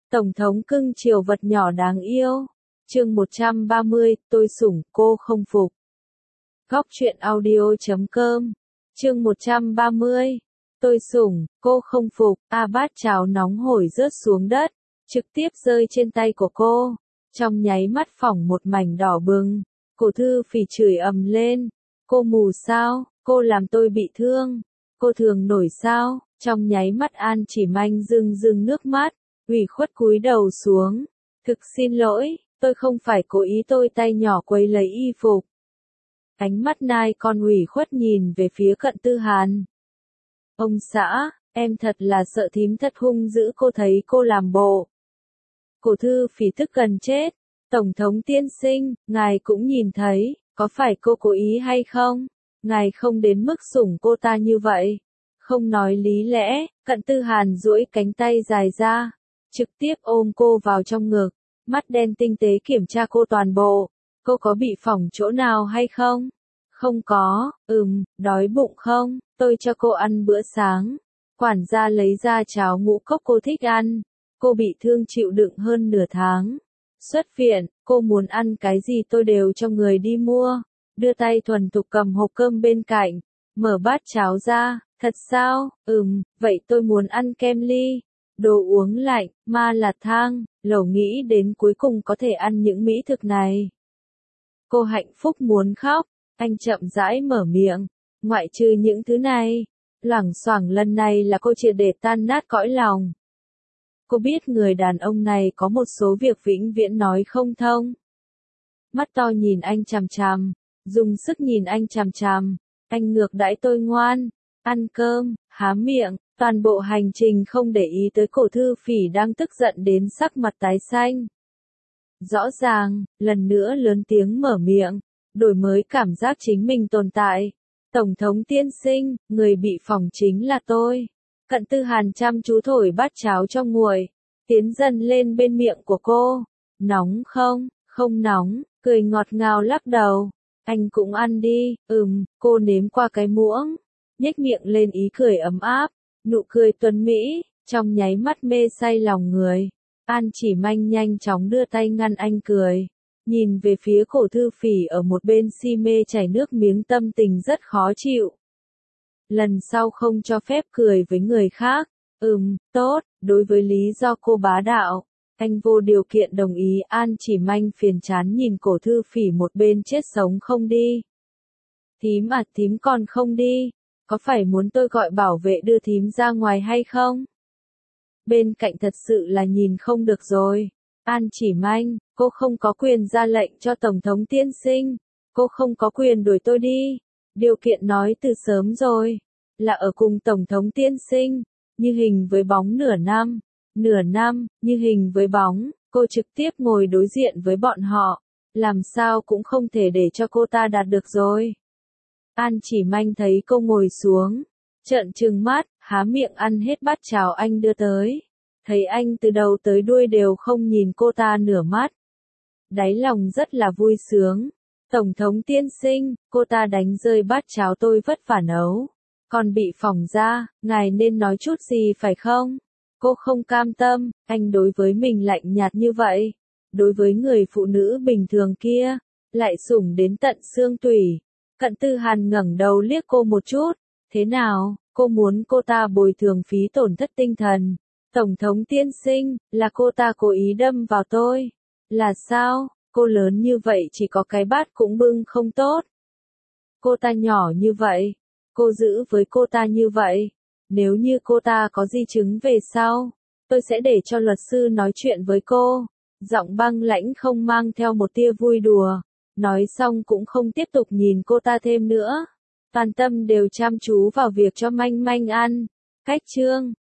Tổng thống cưng chiều vật nhỏ đáng yêu. Chương 130, tôi sủng, cô không phục. Góc truyện audio.com. Chương 130. Tôi sủng, cô không phục. Bát cháo nóng hổi rớt xuống đất, trực tiếp rơi trên tay của cô. Trong nháy mắt phỏng một mảnh đỏ bừng. Cổ Thư Phỉ chửi ầm lên. Cô mù sao? Cô làm tôi bị thương. Cô thường nổi sao? Trong nháy mắt An Chỉ Manh rưng rưng nước mắt, ủy khuất cúi đầu xuống. Thực xin lỗi, tôi không phải cố ý, tôi tay nhỏ quấy lấy y phục. Ánh mắt nai con ủy khuất nhìn về phía Cận Tư Hàn. Ông xã, em thật là sợ thím thật hung dữ, cô thấy cô làm bộ. Cổ Thư Phỉ tức gần chết. Tổng thống tiên sinh, ngài cũng nhìn thấy, có phải cô cố ý hay không? Ngài không đến mức sủng cô ta như vậy. Không nói lý lẽ, Cận Tư Hàn duỗi cánh tay dài ra, trực tiếp ôm cô vào trong ngực, mắt đen tinh tế kiểm tra cô toàn bộ. Cô có bị phỏng chỗ nào hay không? Không có. Đói bụng không? Tôi cho cô ăn bữa sáng. Quản gia lấy ra cháo ngũ cốc cô thích ăn. Cô bị thương chịu đựng hơn nửa tháng. Xuất viện, cô muốn ăn cái gì tôi đều cho người đi mua. Đưa tay thuần thục cầm hộp cơm bên cạnh, mở bát cháo ra. Thật sao? Vậy tôi muốn ăn kem ly, đồ uống lạnh, ma lạt thang, lẩu, nghĩ đến cuối cùng có thể ăn những mỹ thực này. Cô hạnh phúc muốn khóc, anh chậm rãi mở miệng, ngoại trừ những thứ này, loảng xoảng lần này là cô triệt để tan nát cõi lòng. Cô biết người đàn ông này có một số việc vĩnh viễn nói không thông. Mắt to nhìn anh chằm chằm, dùng sức nhìn anh chằm chằm, anh ngược đãi tôi ngoan. Ăn cơm, há miệng, toàn bộ hành trình không để ý tới Cổ Thư Phỉ đang tức giận đến sắc mặt tái xanh. Rõ ràng, lần nữa lớn tiếng mở miệng, đổi mới cảm giác chính mình tồn tại. Tổng thống tiên sinh, người bị phỏng chính là tôi. Cận Tư Hàn chăm chú thổi bát cháo trong nguội, tiến dần lên bên miệng của cô. Nóng không? Không nóng, cười ngọt ngào lắc đầu. Anh cũng ăn đi. Cô nếm qua cái muỗng, nhếch miệng lên ý cười ấm áp, nụ cười tuấn mỹ, trong nháy mắt mê say lòng người. An Chỉ Manh nhanh chóng đưa tay ngăn anh cười, nhìn về phía Cổ Thư Phỉ ở một bên si mê chảy nước miếng, tâm tình rất khó chịu. Lần sau không cho phép cười với người khác. Tốt, đối với lý do cô bá đạo, anh vô điều kiện đồng ý. An Chỉ Manh phiền chán nhìn Cổ Thư Phỉ một bên chết sống không đi. Thím còn không đi. Có phải muốn tôi gọi bảo vệ đưa thím ra ngoài hay không? Bên cạnh thật sự là nhìn không được rồi. An Chỉ Manh, cô không có quyền ra lệnh cho Tổng thống tiên sinh. Cô không có quyền đuổi tôi đi. Điều kiện nói từ sớm rồi, là ở cùng Tổng thống tiên sinh, như hình với bóng nửa năm. Nửa năm, như hình với bóng, cô trực tiếp ngồi đối diện với bọn họ. Làm sao cũng không thể để cho cô ta đạt được rồi. An Chỉ Manh thấy cô ngồi xuống, trợn trừng mắt, há miệng ăn hết bát cháo anh đưa tới. Thấy anh từ đầu tới đuôi đều không nhìn cô ta nửa mắt. Đáy lòng rất là vui sướng. Tổng thống tiên sinh, cô ta đánh rơi bát cháo tôi vất vả nấu, còn bị phỏng ra, ngài nên nói chút gì phải không? Cô không cam tâm, anh đối với mình lạnh nhạt như vậy. Đối với người phụ nữ bình thường kia, lại sủng đến tận xương tủy. Cận Tư Hàn ngẩng đầu liếc cô một chút. Thế nào, cô muốn cô ta bồi thường phí tổn thất tinh thần? Tổng thống tiên sinh, là cô ta cố ý đâm vào tôi. Là sao, cô lớn như vậy chỉ có cái bát cũng bưng không tốt. Cô ta nhỏ như vậy, cô giữ với cô ta như vậy. Nếu như cô ta có di chứng về sau, tôi sẽ để cho luật sư nói chuyện với cô. Giọng băng lãnh không mang theo một tia vui đùa. Nói xong cũng không tiếp tục nhìn cô ta thêm nữa. Toàn tâm đều chăm chú vào việc cho Manh Manh ăn. Cách chương